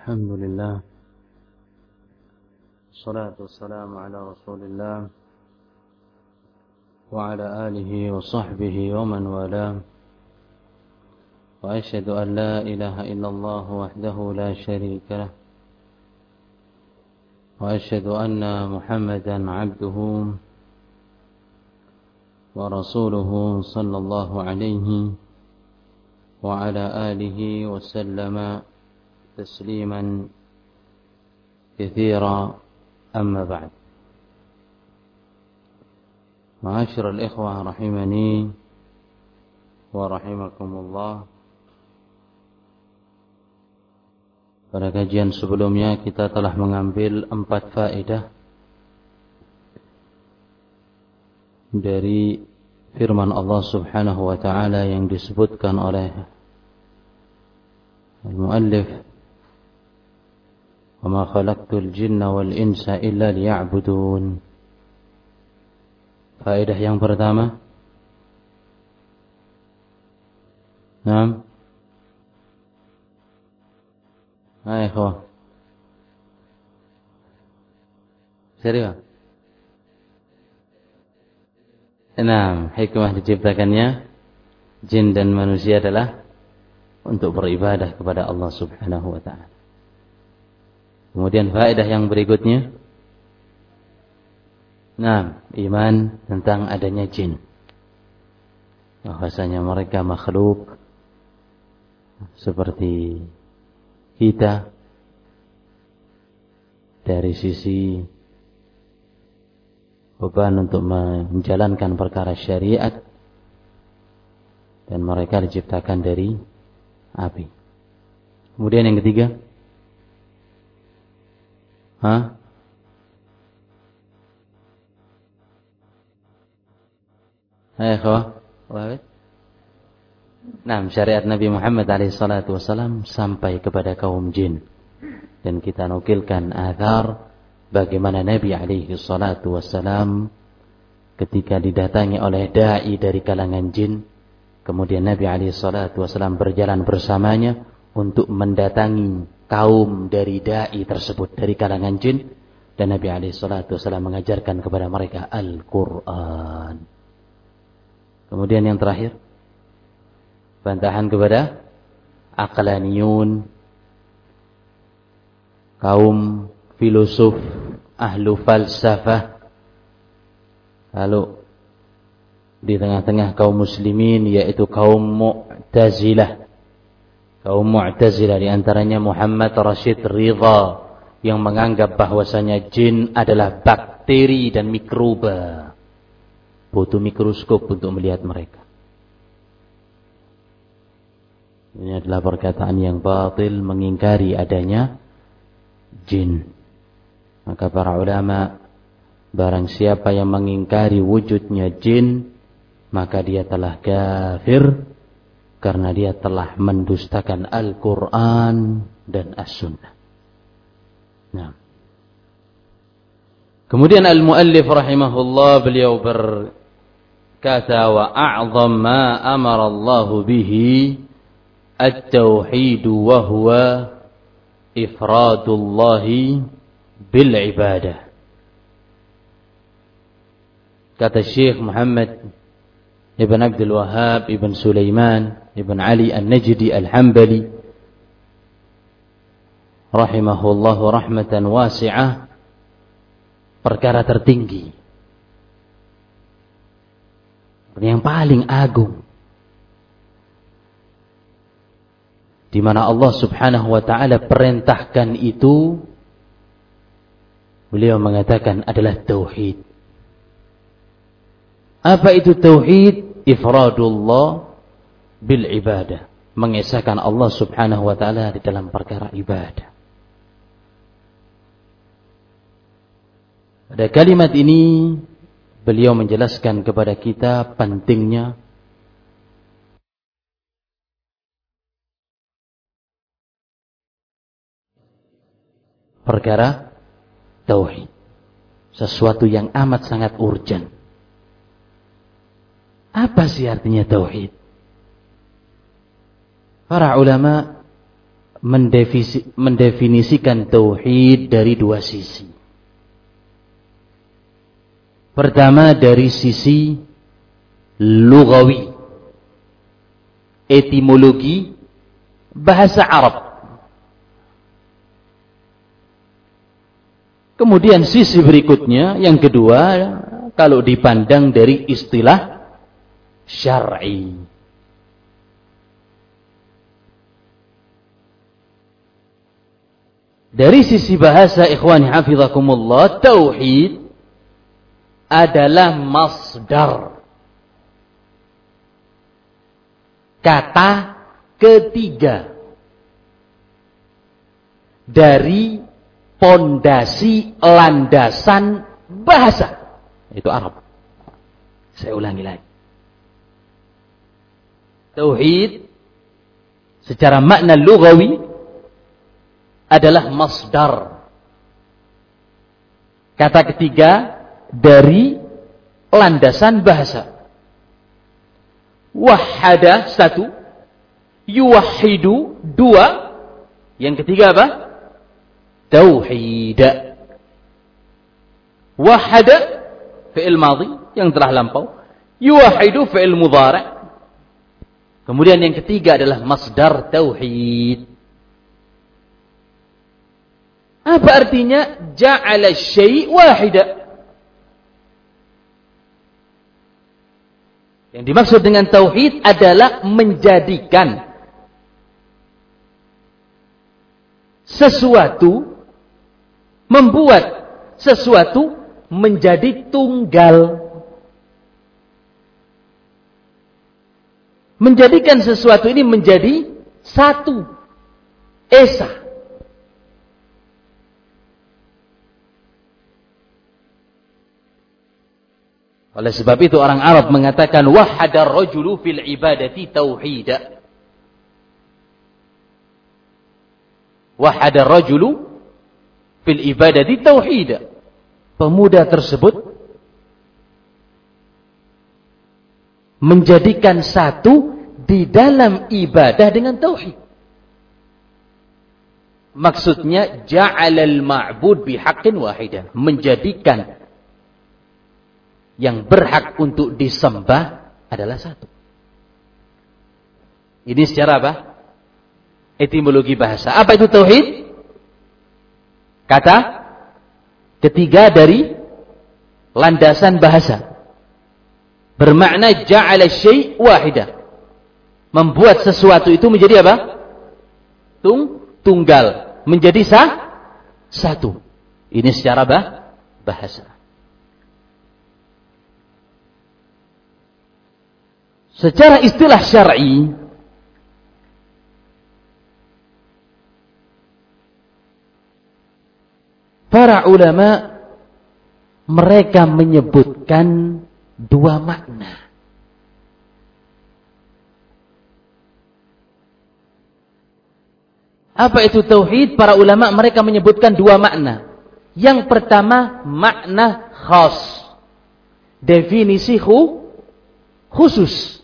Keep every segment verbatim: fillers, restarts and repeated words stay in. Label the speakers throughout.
Speaker 1: الحمد لله والصلاة والسلام على رسول الله وعلى آله وصحبه ومن والاه وأشهد أن لا إله إلا الله وحده لا شريك له وأشهد أن محمدا عبده ورسوله صلى الله عليه وعلى آله وسلم تسليما كثيرا أما بعد. معاشر الإخوة رحمني ورحمكم الله. Pada kajian sebelumnya kita telah mengambil empat faedah dari firman Allah Subhanahu wa taala yang disebutkan oleh al-muallif, وَمَا خَلَقْتُ الْجِنَّ وَالْإِنسَ إِلَّا لِيَعْبُدُونَ. Faedah yang pertama, Naam. Hai ikhwah. Serius? Naam, hikmah diciptakannya jin dan manusia adalah untuk beribadah kepada Allah Subhanahu wa taala. Kemudian faedah yang berikutnya, nah, iman tentang adanya jin. Bahwasanya mereka makhluk seperti kita dari sisi beban untuk menjalankan perkara syariat, dan mereka diciptakan dari api. Kemudian yang ketiga, Hah? Hai ikhwah. Nah, syariat Nabi Muhammad alaihi salatu wasallam sampai kepada kaum jin. Dan kita nukilkan athar bagaimana Nabi alaihi salatu wasallam ketika didatangi oleh dai dari kalangan jin, kemudian Nabi alaihi salatu wasallam berjalan bersamanya untuk mendatangi kaum dari dai tersebut dari kalangan jin, dan Nabi alaihi salatu wasallam mengajarkan kepada mereka Al-Quran. Kemudian yang terakhir, bantahan kepada aqlaniyun, kaum filosof, ahlu falsafah. Lalu di tengah-tengah kaum muslimin yaitu kaum Mu'tazilah. Kaum Mu'tazilah diantaranya Muhammad Rashid Ridha yang menganggap bahwasanya jin adalah bakteri dan mikroba, butuh mikroskop untuk melihat mereka. Ini adalah perkataan yang batil, mengingkari adanya jin. Maka para ulama, barang siapa yang mengingkari wujudnya jin, maka dia telah kafir, karena dia telah mendustakan Al-Quran dan As-Sunnah. Nah. Kemudian al-muallif rahimahullah, beliau berkata, wa a'zam ma amara Allah bihi at-tauhid wa huwa ifradullah bil ibadah. Kata Syekh Muhammad Ibn Abdul Wahhab Ibn Sulaiman Ibn Ali An-Najdi Al-Hambali rahimahullahu rahmatan wasi'ah, perkara tertinggi yang paling agung di mana Allah Subhanahu wa taala perintahkan itu, beliau mengatakan adalah tauhid. Apa itu tauhid? Ifradullah bil ibadah, mengesahkan Allah Subhanahu wa taala di dalam perkara ibadah. Pada kalimat ini beliau menjelaskan kepada kita pentingnya perkara tauhid, sesuatu yang amat sangat urgent. Apa sih artinya tauhid? Para ulama mendefinisikan tauhid dari dua sisi. Pertama dari sisi lughawi, etimologi bahasa Arab. Kemudian sisi berikutnya, yang kedua, kalau dipandang dari istilah syar'i. Dari sisi bahasa, ikhwani hafizakumullah, tauhid adalah masdar, kata ketiga dari pondasi landasan bahasa, itu Arab. Saya ulangi lagi. Tauhid secara makna lughawi adalah masdar, kata ketiga dari landasan bahasa. Wahada, satu. Yuwahidu, dua. Yang ketiga apa? Tauhid. Wahada, fi'il madhi yang telah lampau. Yuwahidu, fi'il mudhari'. Kemudian yang ketiga adalah masdar tauhid. Apa artinya? Ja'ala syai' wahida. Yang dimaksud dengan tauhid adalah menjadikan sesuatu, membuat sesuatu menjadi tunggal. Menjadikan sesuatu ini menjadi satu, esa. Oleh sebab itu orang Arab mengatakan wahadar rajulu fil ibadati tauhida. Wahadar rajulu fil ibadati tauhida. Pemuda tersebut menjadikan satu di dalam ibadah dengan tauhid. Maksudnya ja'alal ma'bud bihaqqin wahidan, menjadikan yang berhak untuk disembah adalah satu. Ini secara apa? Etimologi bahasa. Apa itu tauhid? Kata ketiga dari landasan bahasa. Bermakna ja'ala syai' wahidah. Membuat sesuatu itu menjadi apa? Tung, tunggal. Menjadi sah, satu. Ini secara bah, bahasa. Secara istilah syar'i, para ulama mereka menyebutkan dua makna. Apa itu tauhid? Para ulama mereka menyebutkan dua makna. Yang pertama makna khas, definisi khusus.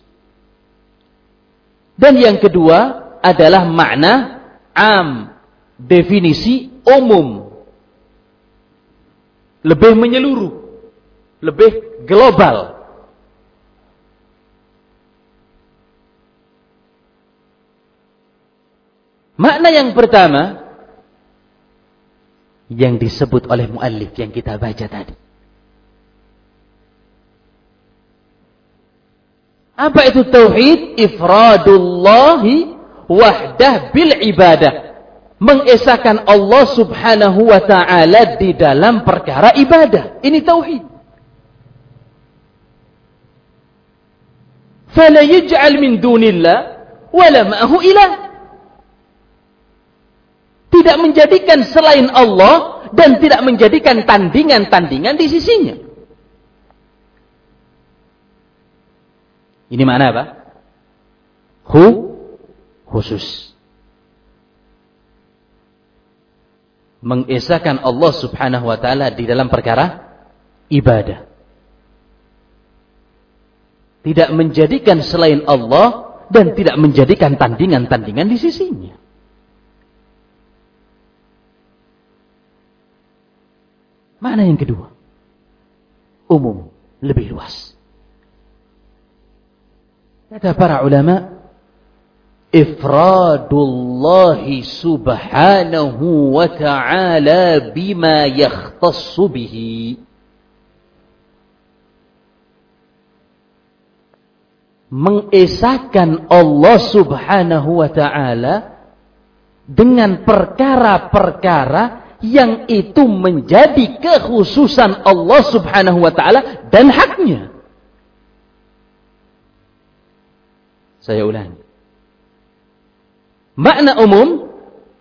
Speaker 1: Dan yang kedua adalah makna am, definisi umum. Lebih menyeluruh, lebih global. Makna yang pertama yang disebut oleh muallif yang kita baca tadi. Apa itu tauhid? Ifradullahi wahdah bil ibadah. Mengesahkan Allah subhanahu wa ta'ala di dalam perkara ibadah. Ini tauhid. Fala yaj'al min dunillah wala ma'ahu ilah. Tidak menjadikan selain Allah dan tidak menjadikan tandingan-tandingan di sisinya. Ini makna apa? Hu, khusus. Mengesahkan Allah subhanahu wa ta'ala di dalam perkara ibadah. Tidak menjadikan selain Allah dan tidak menjadikan tandingan-tandingan di sisinya. Makna yang kedua, umum, lebih luas. Kata para ulama, ifradullahi subhanahu wa ta'ala bima yakhtassu bihi. Mengesahkan Allah subhanahu wa ta'ala dengan perkara-perkara yang itu menjadi kekhususan Allah subhanahu wa ta'ala dan haknya. Saya ulangi. Makna umum,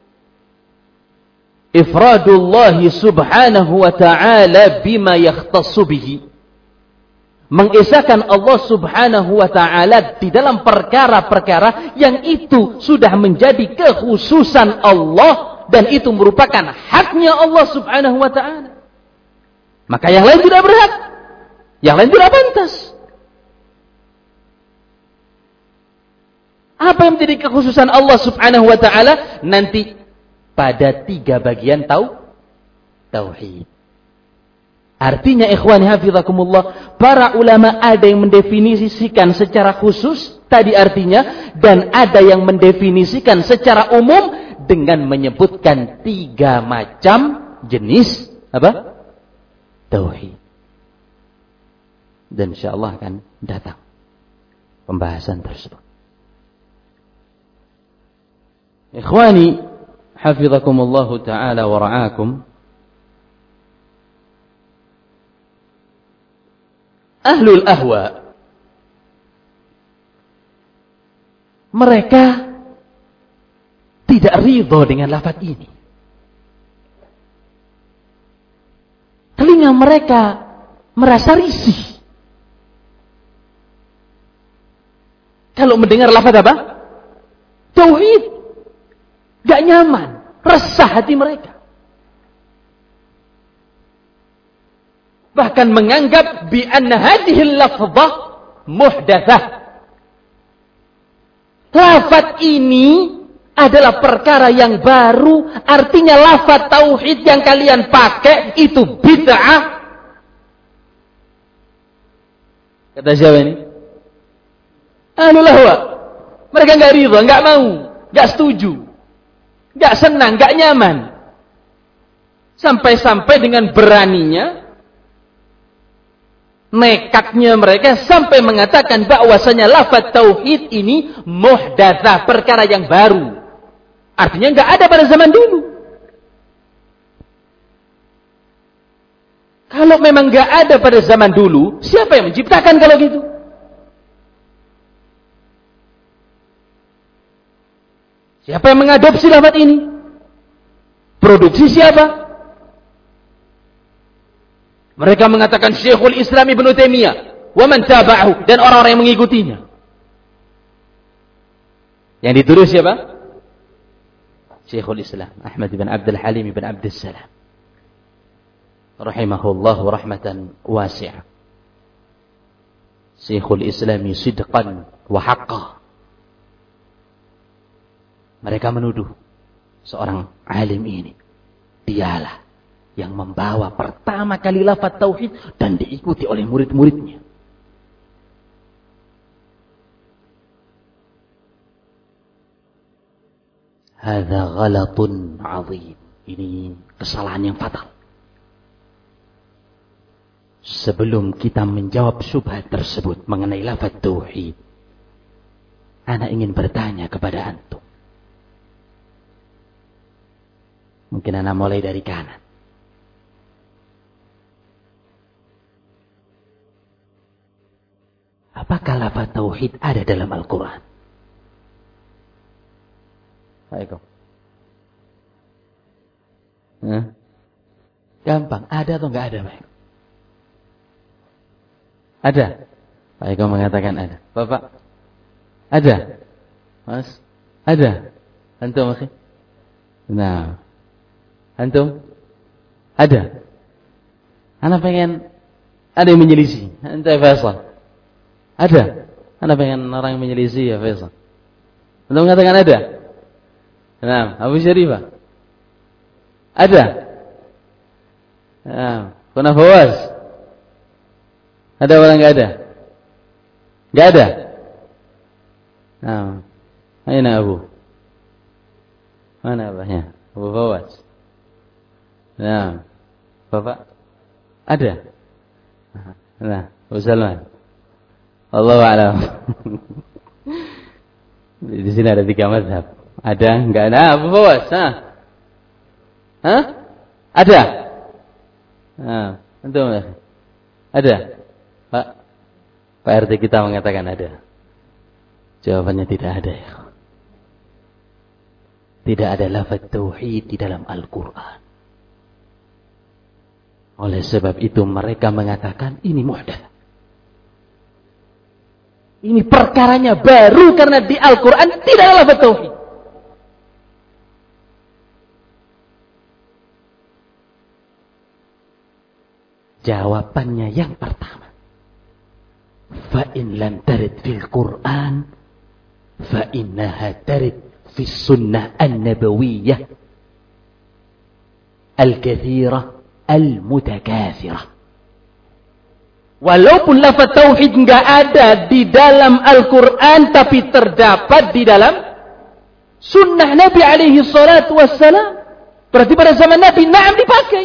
Speaker 1: ifradullahi subhanahu wa ta'ala bima yakhtassu bihi. Mengesahkan Allah subhanahu wa ta'ala di dalam perkara-perkara yang itu sudah menjadi kekhususan Allah dan itu merupakan haknya Allah subhanahu wa ta'ala. Maka yang lain tidak berhak, yang lain tidak pantas. Apa yang menjadi kekhususan Allah subhanahu wa ta'ala? Nanti pada tiga bagian tahu tauhid. Artinya ikhwani hafizakumullah, para ulama ada yang mendefinisikan secara khusus tadi artinya, dan ada yang mendefinisikan secara umum dengan menyebutkan tiga macam jenis apa? Tauhid. Dan insyaallah akan datang pembahasan tersebut. Ikhwani hafizakumullah taala wa ra'akum. Ahlul ahwa, mereka tidak ridho dengan lafaz ini. Telinga mereka merasa risih kalau mendengar lafaz apa? Tauhid. Gak nyaman, resah hati mereka. Bahkan menganggap bi anna hadhihi lafzah muhdatsah. Lafaz ini adalah perkara yang baru, artinya lafaz tauhid yang kalian pakai itu bid'ah. Kata siapa ini? Ahlul ahwa. Mereka enggak ridha, enggak mau, enggak setuju, enggak senang, enggak nyaman. Sampai-sampai dengan beraninya, nekatnya mereka sampai mengatakan bahwasanya lafaz tauhid ini muhdatsah, perkara yang baru. Artinya enggak ada pada zaman dulu. Kalau memang enggak ada pada zaman dulu, siapa yang menciptakan kalau gitu? Siapa yang mengadopsi lafaz ini? Produksi siapa? Mereka mengatakan Syekhul Islam Ibnu Taimiyah wa man tabi'ahu, dan orang-orang yang mengikutinya. Yang dituduh siapa? Syekhul Islam Ahmad bin Abdul Halim bin Abdul Salam rahimahullah rahmatan wasi'ah. Syekhul Islam sidqan wa haqqan. Mereka menuduh seorang alim ini, dialah yang membawa pertama kali lafaz tauhid dan diikuti oleh murid-muridnya. Hadza ghalatun 'azim. Ini kesalahan yang fatal. Sebelum kita menjawab syubhat tersebut mengenai lafaz tauhid, ana ingin bertanya kepada antum. Mungkin ana mulai dari kanan. Apakah lafaz tauhid ada dalam Al-Quran? Baik. Nah, gampang. Ada atau enggak ada, Baik? Ada. Pak Eko mengatakan ada. Bapak? Ada. Mas? Ada. Antum, Mas? Nah. Antum? Ada. Ana pengen ada yang menyelisih. Anta Faisal. Ada. Ana pengen orang yang menyelisih ya Faisal. Anda mengatakan ada? Nah, Abu Syarifah. Ada. Nah, kuna fawas. Ada apa enggak ada? Enggak ada. Nah, aina Abu? Mana abahnya? Abu Fawas. Nah, Bapak ada? Nah, Abu Salman. Allahu a'lam. Di sini ada tiga mazhab. Ada? Enggak ada? Abu Fawas. Hah? Hah? Ada? Nah, antum ada? Pak Pak R T kita mengatakan ada. Jawabannya tidak ada ya. Tidak ada lafaz tauhid di dalam Al-Quran. Oleh sebab itu mereka mengatakan ini muhdats. Ini perkaranya baru karena di Al-Quran tidak ada lafaz tauhid. Jawabannya yang pertama. Fa in lam tarid fil Quran fa innaha tarid fi sunnah an-nabawiyyah al-katsirah al-mutakatsirah. Walaupun lafaz tauhid enggak ada di dalam Al-Quran tapi terdapat di dalam sunnah Nabi alaihi salatu wassalam. Berarti pada zaman Nabi na'am dipakai.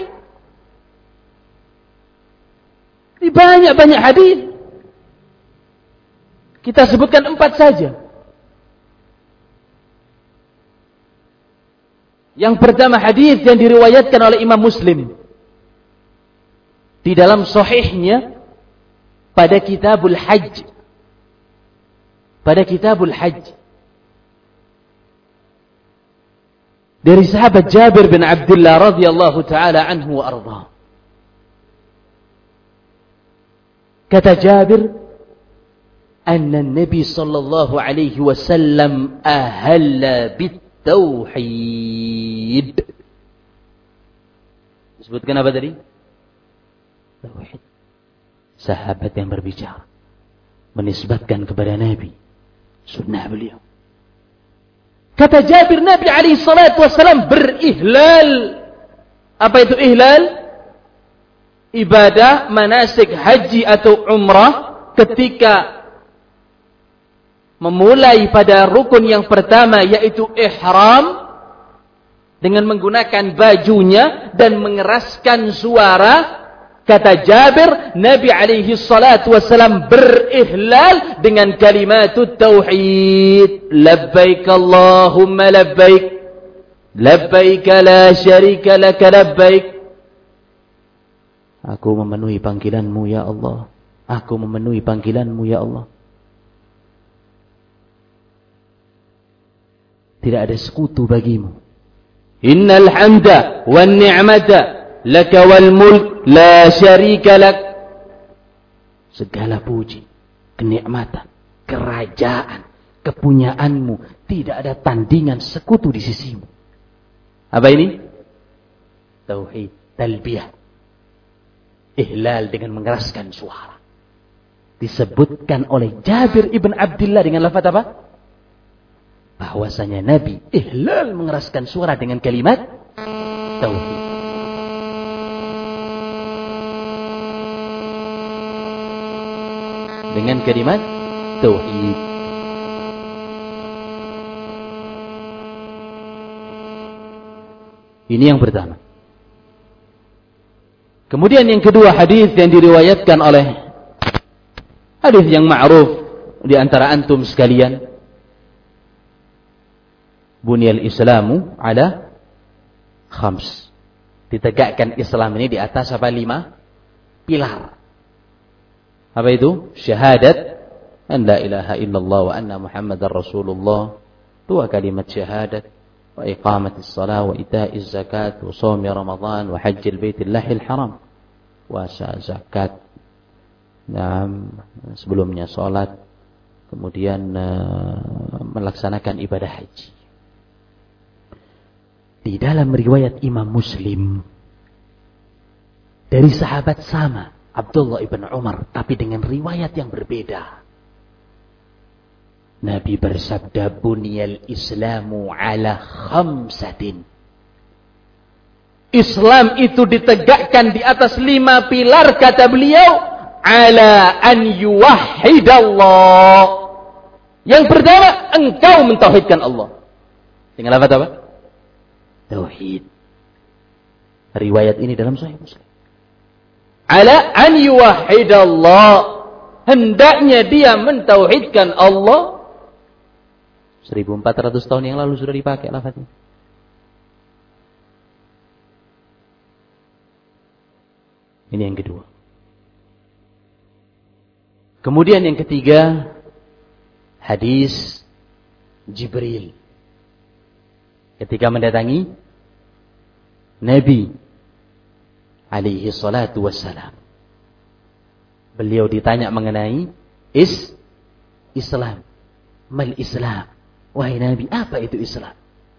Speaker 1: Di banyak-banyak hadis. Kita sebutkan empat saja. Yang pertama hadis yang diriwayatkan oleh Imam Muslim di dalam sahihnya pada Kitabul Hajj. Pada Kitabul Hajj. Dari sahabat Jabir bin Abdullah radhiyallahu taala anhu wa ardhah. Kata Jabir, anna Nabi sallallahu alaihi wasallam ahalla bit-tauhid. Disebutkan apa tadi? Tauhid. Sahabat yang berbicara menisbatkan kepada Nabi sunnah beliau. Kata Jabir, Nabi alaihi salatu wasallam berihlal. Apa itu ihlal? Ibadah manasik haji atau umrah ketika memulai pada rukun yang pertama yaitu ihram dengan menggunakan bajunya dan mengeraskan suara. Kata Jabir, Nabi alaihi salatu wasallam berihlal dengan kalimatut tauhid. Labbaik Allahumma labbaik. Labbaik la syarika laka labbaik. Aku memenuhi panggilanmu ya Allah. Aku memenuhi panggilanmu ya Allah. Tidak ada sekutu bagimu. Innal hamda wan ni'mata laka wal mulk la syarika lak. Segala puji, kenikmatan, kerajaan, kepunyaanmu tidak ada tandingan sekutu di sisimu. Apa ini? Tauhid, talbiyah. Ihlal dengan mengeraskan suara. Disebutkan oleh Jabir ibn Abdullah dengan lafaz apa? Bahwasanya Nabi ihlal mengeraskan suara dengan kalimat tauhid. Dengan kalimat tauhid. Ini yang pertama. Kemudian yang kedua hadis yang diriwayatkan oleh hadis yang ma'ruf di antara antum sekalian. Bunyal Islamu ala khams. Ditegakkan Islam ini di atas apa? Lima pilar. Apa itu? Syahadat an la ilaha illallah wa anna Muhammadar Rasulullah. Dua kalimat syahadat. Wa iqamatis salat wa ita'iz zakat wa shaum Ramadan wa hajjil baitillahil haram. Puasa, zakat. Nah, sebelumnya salat, kemudian uh, melaksanakan ibadah haji. Di dalam riwayat Imam Muslim dari sahabat sama Abdullah ibn Umar, tapi dengan riwayat yang berbeda. Nabi bersabda, "Bunyal Islamu ala khamsatin.
Speaker 2: Islam itu ditegakkan di atas lima pilar, kata beliau, ala an yuwahhidallah. Yang pertama, engkau mentauhidkan Allah. Dengan lafaz apa? Tauhid. Riwayat ini dalam Sahih Muslim. Ala an yuwahhidallah. Hendaknya dia mentauhidkan Allah. seribu empat ratus tahun yang lalu sudah dipakai lafaznya. Ini yang kedua. Kemudian yang ketiga, hadis Jibril. Ketika mendatangi Nabi alaihi salatu wassalam. Beliau ditanya mengenai is Islam. Mal Islam. Wahai Nabi, apa itu Islam?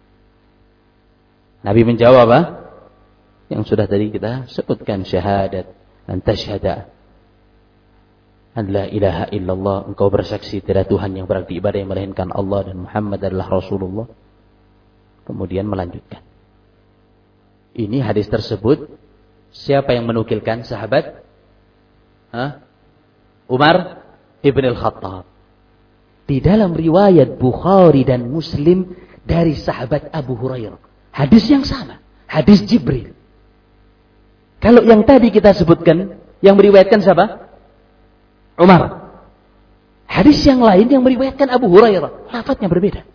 Speaker 2: Nabi menjawab apa? Yang sudah tadi kita sebutkan, syahadat an tashhada an la ilaha illallah, engkau bersaksi tidak Tuhan yang berhak diibadah yang melainkan Allah dan Muhammad adalah Rasulullah. Kemudian melanjutkan. Ini hadis tersebut siapa yang menukilkan? Sahabat Hah? Umar ibn al-Khattab. Di dalam riwayat Bukhari dan Muslim dari sahabat Abu Hurairah, hadis yang sama, hadis Jibril. Kalau yang tadi kita sebutkan, yang meriwayatkan siapa? Umar. Hadis yang lain yang meriwayatkan Abu Hurairah, lafadznya berbeda.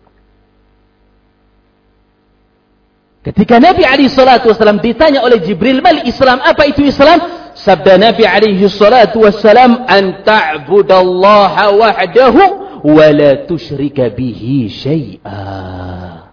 Speaker 2: Ketika Nabi alaihi salatu wasallam ditanya oleh Jibril, mal Islam, apa itu Islam? Sabda Nabi alaihi salatu wasallam, an ta'budallaha wahdahu wa la tusyrika bihi syai'a.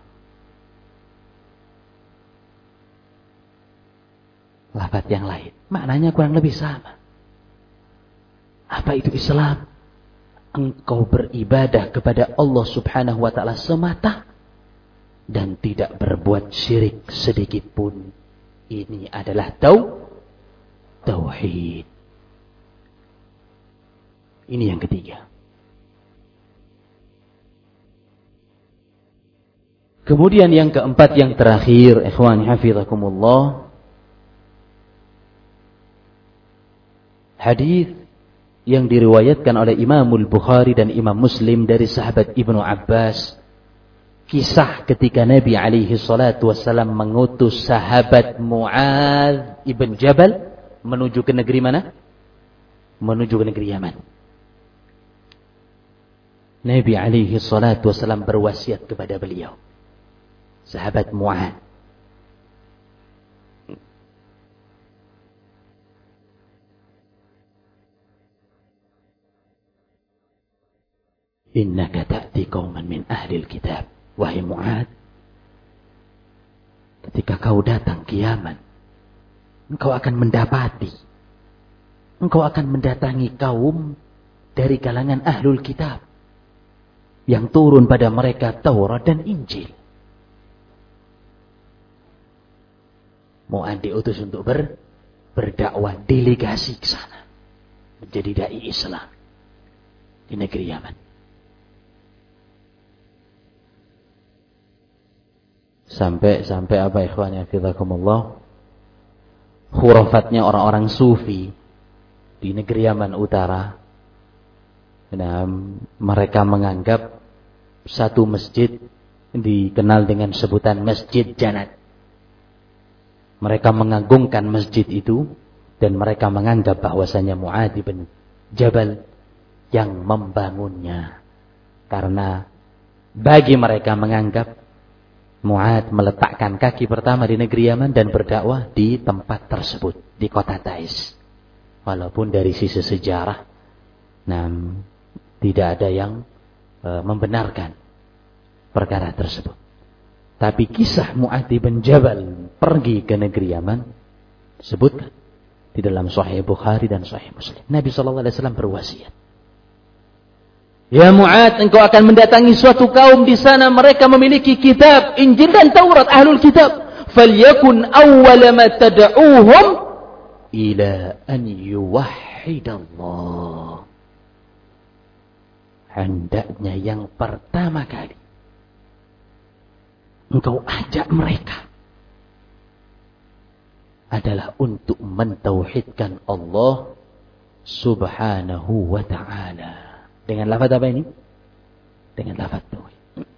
Speaker 2: Lafaz yang lain, maknanya kurang lebih sama. Apa itu Islam? Engkau beribadah kepada Allah subhanahu wa ta'ala semata dan tidak berbuat syirik sedikit pun. Ini adalah tau tauhid. Ini yang ketiga. Kemudian yang keempat, yang terakhir, ikhwan hafizakumullah, hadis yang diriwayatkan oleh Imamul Bukhari dan Imam Muslim dari sahabat Ibnu Abbas, kisah ketika Nabi alaihi salatu wassalam mengutus sahabat Mu'adz ibn Jabal menuju ke negeri mana? Menuju ke negeri Yaman. Nabi alaihi salatu wassalam berwasiat kepada beliau, sahabat Mu'adz, innaka ta'ti qauman min ahlil kitab. Wahai Mu'adz, ketika kau datang ke Yaman, engkau akan mendapati, engkau akan mendatangi kaum dari kalangan ahlul kitab yang turun pada mereka Taurat dan Injil. Mu'adz diutus untuk ber, berdakwah, delegasi ke sana, menjadi dai Islam di negeri Yaman. Sampai-sampai apa ikhwan hafizakumullah, khurafatnya orang-orang sufi di negeri Yaman Utara. Nah, mereka menganggap satu masjid dikenal dengan sebutan Masjid Jannat. Mereka mengagungkan masjid itu dan mereka menganggap bahwasanya Mu'adz bin Jabal yang membangunnya. Karena bagi mereka menganggap Mu'adz meletakkan kaki pertama di negeri Yaman dan berdakwah di tempat tersebut, di kota Taiz. Walaupun dari sisi sejarah, nah, tidak ada yang e, membenarkan perkara tersebut. Tapi kisah Mu'adz bin Jabal pergi ke negeri Yaman disebutkan di dalam Sahih Bukhari dan Sahih Muslim. Nabi shallallahu alaihi wasallam berwasiat, ya Mu'adz, engkau akan mendatangi suatu kaum di sana, mereka memiliki kitab, Injil dan Taurat, ahlul kitab. Falyakun awwala ma tad'uuhum ila an yuwahhidallah. Hendaknya yang pertama kali engkau ajak mereka adalah untuk mentauhidkan Allah Subhanahu wa ta'ala. Dengan lafaz apa ini? Dengan lafaz tauhid.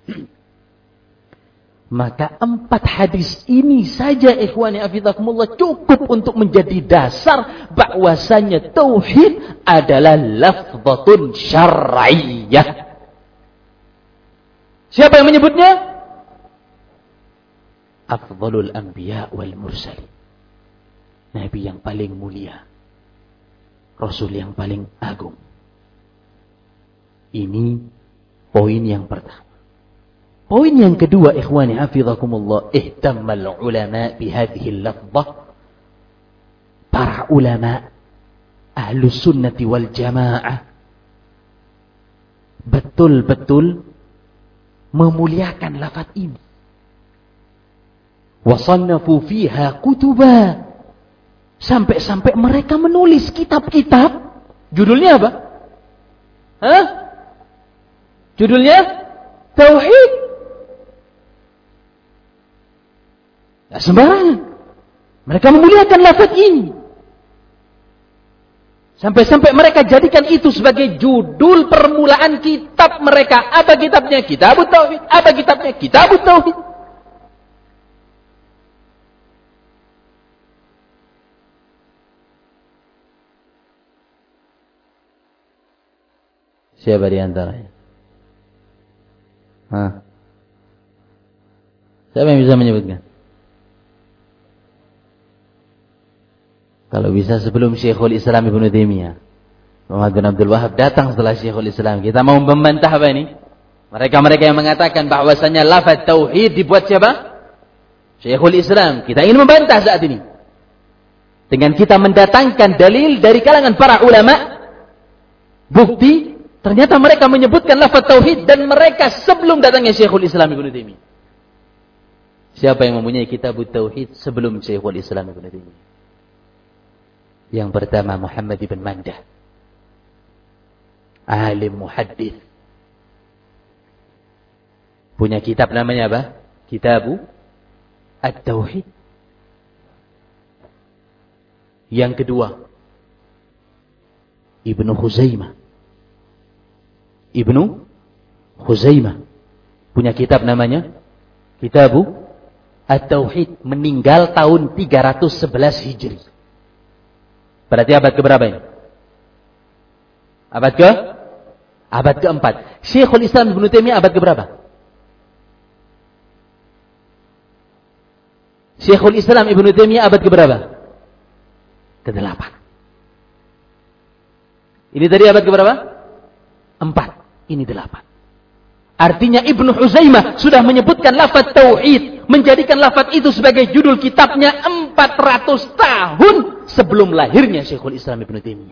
Speaker 2: Maka empat hadis ini saja ikhwani afidakumullah cukup untuk menjadi dasar bahwasanya tauhid adalah lafzatun syar'iyyah. Siapa yang menyebutnya? Afdhalul anbiya wal mursalin. Nabi yang paling mulia, Rasul yang paling agung. Ini poin yang pertama. Poin yang kedua, ikhwani hafizakumullah, ihtammal ulama bihadhihi lafzah. Para ulama ahlus sunnati wal jamaah betul-betul memuliakan lafaz ini. Wasannafu fiha kutuba. Sampai-sampai mereka menulis kitab-kitab. Judulnya apa? Hah? Judulnya Tauhid. Tidak sembarangan. Mereka memuliakan lafaz ini. Sampai-sampai mereka jadikan itu sebagai judul permulaan kitab mereka. Apa kitabnya? Kitabut Tauhid. Apa kitabnya? Kitabut Tauhid. Siapa di antaranya? Hah? Siapa yang bisa menyebutkan? Kalau bisa sebelum Syekhul Islam Ibnu Taimiyah, Muhammad bin Abdul Wahab datang setelah Syekhul Islam. Kita mau membantah apa ini? Mereka-mereka yang mengatakan bahwasanya lafaz tauhid dibuat siapa? Syekhul Islam. Kita ingin membantah saat ini. Dengan kita mendatangkan dalil dari kalangan para ulama, bukti ternyata mereka menyebutkan lafaz tauhid dan mereka sebelum datangnya Syekhul Islam Ibnu Taimiyah. Siapa yang mempunyai kitab tauhid sebelum Syekhul Islam Ibnu Taimiyah? Yang pertama Muhammad ibn Mandah, alim muhaddits, punya kitab namanya apa? Kitabu At-Tauhid. Yang kedua Ibnu Khuzaimah, Ibnu Khuzaimah punya kitab namanya Kitabu At-Tauhid, meninggal tahun tiga ratus sebelas Hijri. Berarti abad keberapa ini? Abad ke? Abad keempat. Syekhul Islam Ibnu Taimiyah abad keberapa? Syekhul Islam Ibnu Taimiyah abad keberapa? Kedelapan. Ini tadi abad keberapa? Empat. Ini delapan. Artinya Ibnu Khuzaimah sudah menyebutkan lafaz tauhid, menjadikan lafaz itu sebagai judul kitabnya empat ratus tahun sebelum lahirnya Syekhul Islam Ibnu Taimiyah.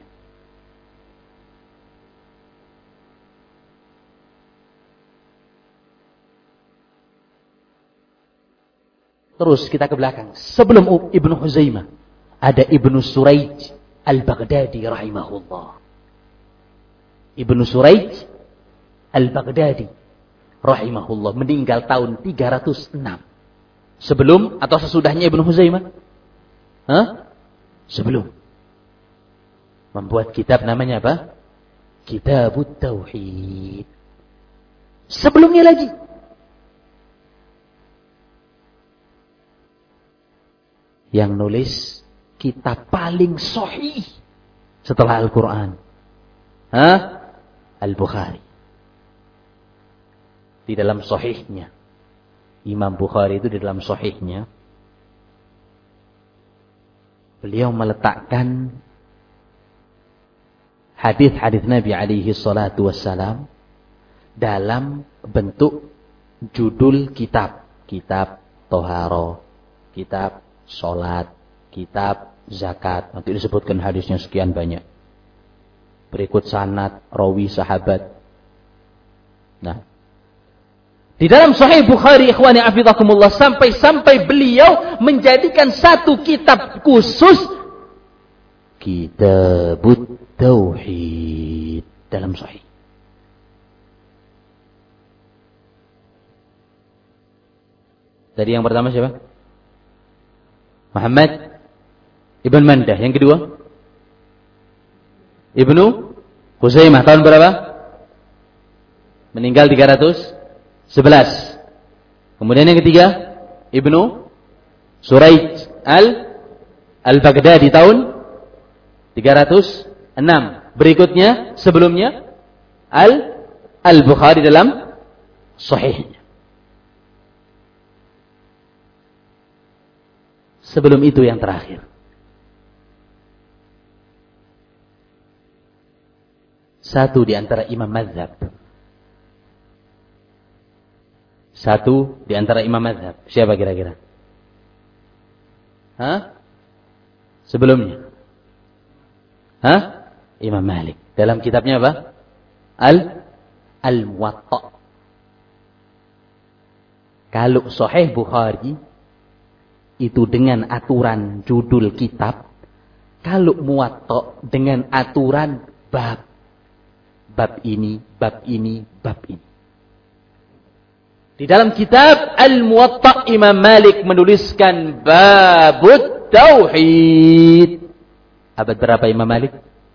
Speaker 2: Terus kita ke belakang. Sebelum Ibnu Khuzaimah ada Ibnu Suraij Al-Baghdadi rahimahullah. Ibnu Suraij Al-Baghdadi rahimahullah meninggal tahun tiga ratus enam. Sebelum atau sesudahnya Ibnu Khuzaimah? Hah? Sebelum. Membuat kitab namanya apa? Kitabut Tauhid. Sebelumnya lagi yang nulis kitab paling sahih setelah Al-Quran, Hah? Al-Bukhari. Di dalam sahihnya, Imam Bukhari itu di dalam sahihnya, beliau meletakkan hadis-hadis Nabi alaihi salatu wassalam dalam bentuk judul kitab. Kitab Toharo, kitab Sholat, kitab Zakat. Nanti disebutkan hadisnya sekian banyak. Berikut sanad, rawi, sahabat. Nah, di dalam Sahih Bukhari, ikhwani afidakumullah, sampai-sampai beliau menjadikan satu kitab khusus, Kitabut Tauhid, dalam Sahih. Tadi yang pertama siapa? Muhammad Ibn Mandah. Yang kedua, Ibnu Khuzaimah. Tahun berapa? Meninggal tiga ratus sebelas. Kemudian yang ketiga, Ibnu Suraij al Al-Baghdadi tahun tiga ratus enam. Berikutnya, sebelumnya Al Al-Bukhari dalam Sahihnya. Sebelum itu yang terakhir, satu di antara imam mazhab. Satu di antara imam mazhab. Siapa kira-kira? Hah? Sebelumnya. Hah? Imam Malik. Dalam kitabnya apa? Al Al-Muwatta. Kalau Sahih Bukhari itu dengan aturan judul kitab, kalau Muwatta dengan aturan bab. Bab ini, bab ini, bab ini. Di dalam kitab Al-Muwatta, Imam Malik menuliskan babut tauhid. Abad berapa Imam Malik?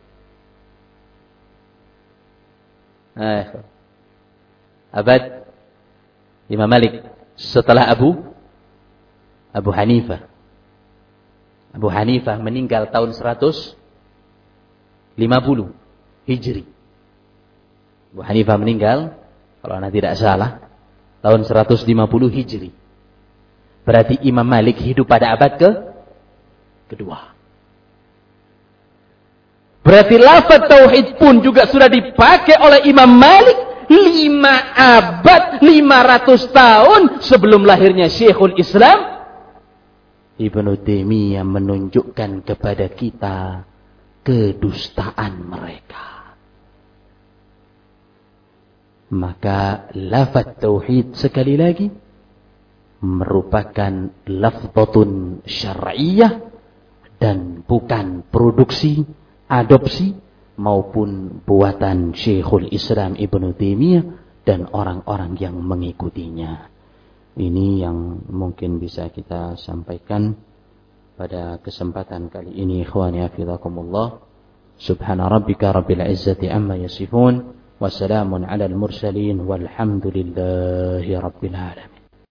Speaker 2: Eh, abad Imam Malik setelah Abu Abu Hanifah. Abu Hanifah meninggal tahun seratus lima puluh Hijri. Abu Hanifah meninggal, kalau anda tidak salah, tahun seratus lima puluh Hijri. Berarti Imam Malik hidup pada abad ke kedua. Berarti lafaz tauhid pun juga sudah dipakai oleh Imam Malik lima abad, lima ratus tahun sebelum lahirnya Syekhul Islam Ibnu Taimiyah, menunjukkan kepada kita kedustaan mereka. Maka lafaz tauhid sekali lagi merupakan lafzatun syar'iyyah dan bukan produksi, adopsi maupun buatan Syekhul Islam Ibnu Taimiyah dan orang-orang yang mengikutinya. Ini yang mungkin bisa kita sampaikan pada kesempatan kali ini. Ikhwani hafizakumullah. Subhana rabbika rabbil izzati amma yasifun. Wassalamun ala al-mursalin walhamdulillahi rabbil alamin.